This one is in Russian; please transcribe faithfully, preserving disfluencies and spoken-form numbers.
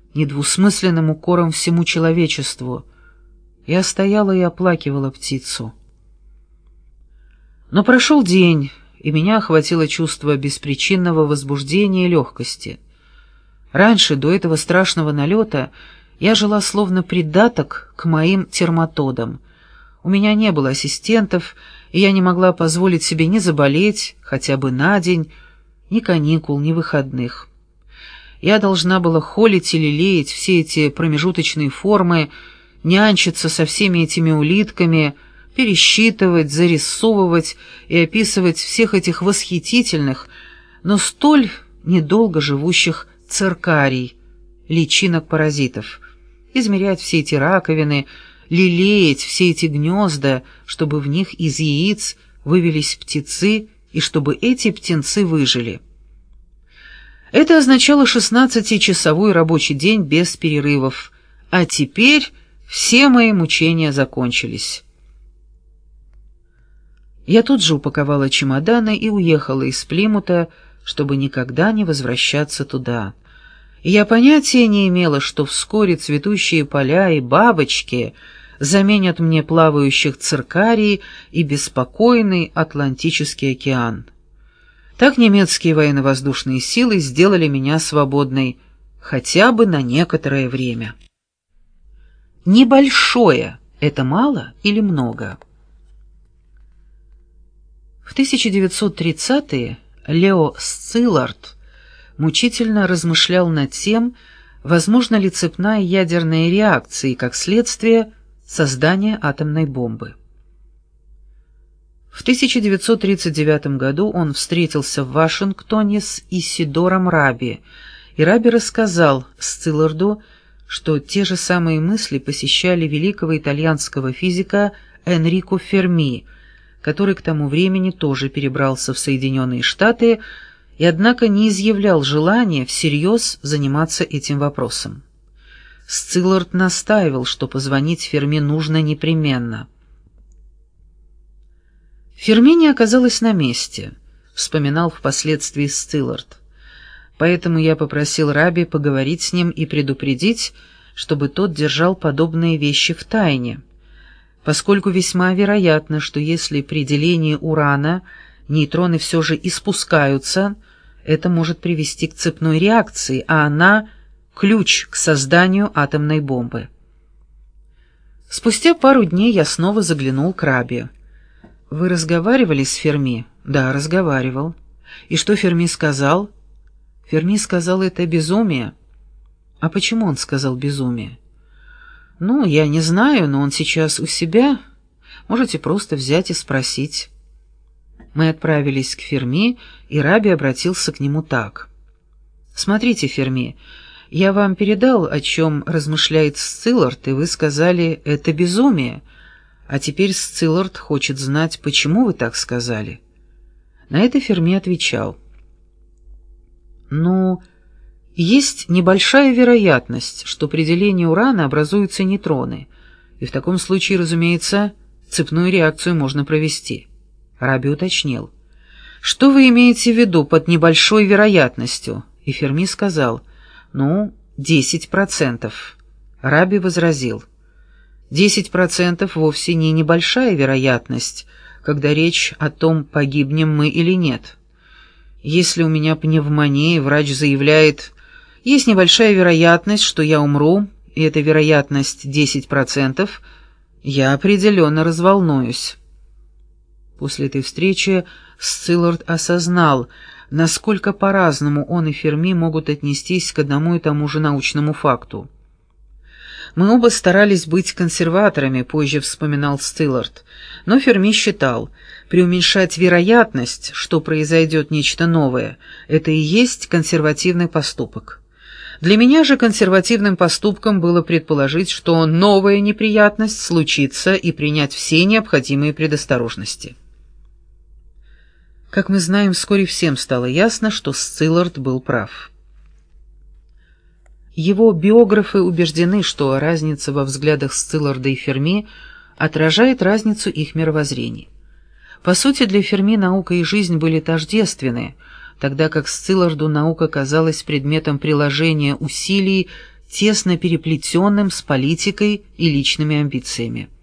недвусмысленным укором всему человечеству. Я стояла и оплакивала птицу. Но прошел день, и меня охватило чувство беспричинного возбуждения и легкости. Раньше, до этого страшного налета, я жила словно придаток к моим терматодам. У меня не было ассистентов, и я не могла позволить себе ни заболеть, хотя бы на день, ни каникул, ни выходных. Я должна была холить или лелеять все эти промежуточные формы, нянчиться со всеми этими улитками, пересчитывать, зарисовывать и описывать всех этих восхитительных, но столь недолго живущих циркарий, личинок паразитов, измерять все эти раковины, лелеять все эти гнезда, чтобы в них из яиц вывелись птенцы и чтобы эти птенцы выжили. Это означало шестнадцатичасовой рабочий день без перерывов, а теперь все мои мучения закончились. Я тут же упаковала чемоданы и уехала из Плимута, чтобы никогда не возвращаться туда. И я понятия не имела, что вскоре цветущие поля и бабочки заменят мне плавающих циркарий и беспокойный Атлантический океан. Так немецкие военно-воздушные силы сделали меня свободной, хотя бы на некоторое время. Небольшое — это мало или много? В тысяча девятьсот тридцатые Лео Сциллард мучительно размышлял над тем, возможна ли цепная ядерная реакция и, как следствие, создание атомной бомбы. В тысяча девятьсот тридцать девятом году он встретился в Вашингтоне с Исидором Раби, и Раби рассказал Сцилларду, что те же самые мысли посещали великого итальянского физика Энрико Ферми, который к тому времени тоже перебрался в Соединенные Штаты и, однако, не изъявлял желания всерьез заниматься этим вопросом. Сциллард настаивал, что позвонить Ферми нужно непременно. Ферми не оказалось на месте, вспоминал впоследствии Сциллард. Поэтому я попросил Раби поговорить с ним и предупредить, чтобы тот держал подобные вещи в тайне, поскольку весьма вероятно, что если при делении урана нейтроны все же испускаются, это может привести к цепной реакции, а она — ключ к созданию атомной бомбы. Спустя пару дней я снова заглянул к Раби. «Вы разговаривали с Ферми?» «Да, разговаривал». «И что Ферми сказал?» «Ферми сказал, это безумие». «А почему он сказал безумие?» «Ну, я не знаю, но он сейчас у себя. Можете просто взять и спросить». Мы отправились к Ферми, и Раби обратился к нему так. «Смотрите, Ферми, я вам передал, о чем размышляет Сциллард, и вы сказали, это безумие. А теперь Сциллард хочет знать, почему вы так сказали». На это Ферми отвечал: «Ну, есть небольшая вероятность, что при делении урана образуются нейтроны, и в таком случае, разумеется, цепную реакцию можно провести». Раби уточнил: «Что вы имеете в виду под небольшой вероятностью?» И Ферми сказал: «Ну, десять процентов». Раби возразил: «Десять процентов вовсе не небольшая вероятность, когда речь о том, погибнем мы или нет. Если у меня пневмония, врач заявляет, есть небольшая вероятность, что я умру, и эта вероятность десять процентов, я определенно разволнуюсь». После этой встречи Сциллард осознал, насколько по-разному он и Ферми могут отнестись к одному и тому же научному факту. «Мы оба старались быть консерваторами», — позже вспоминал Сциллард, но Ферми считал, преуменьшать вероятность, что произойдет нечто новое, это и есть консервативный поступок. Для меня же консервативным поступком было предположить, что новая неприятность случится, и принять все необходимые предосторожности. Как мы знаем, вскоре всем стало ясно, что Сциллард был прав. Его биографы убеждены, что разница во взглядах Сцилларда и Ферми отражает разницу их мировоззрений. По сути, для Ферми наука и жизнь были тождественны, тогда как Сцилларду наука казалась предметом приложения усилий тесно переплетенным с политикой и личными амбициями.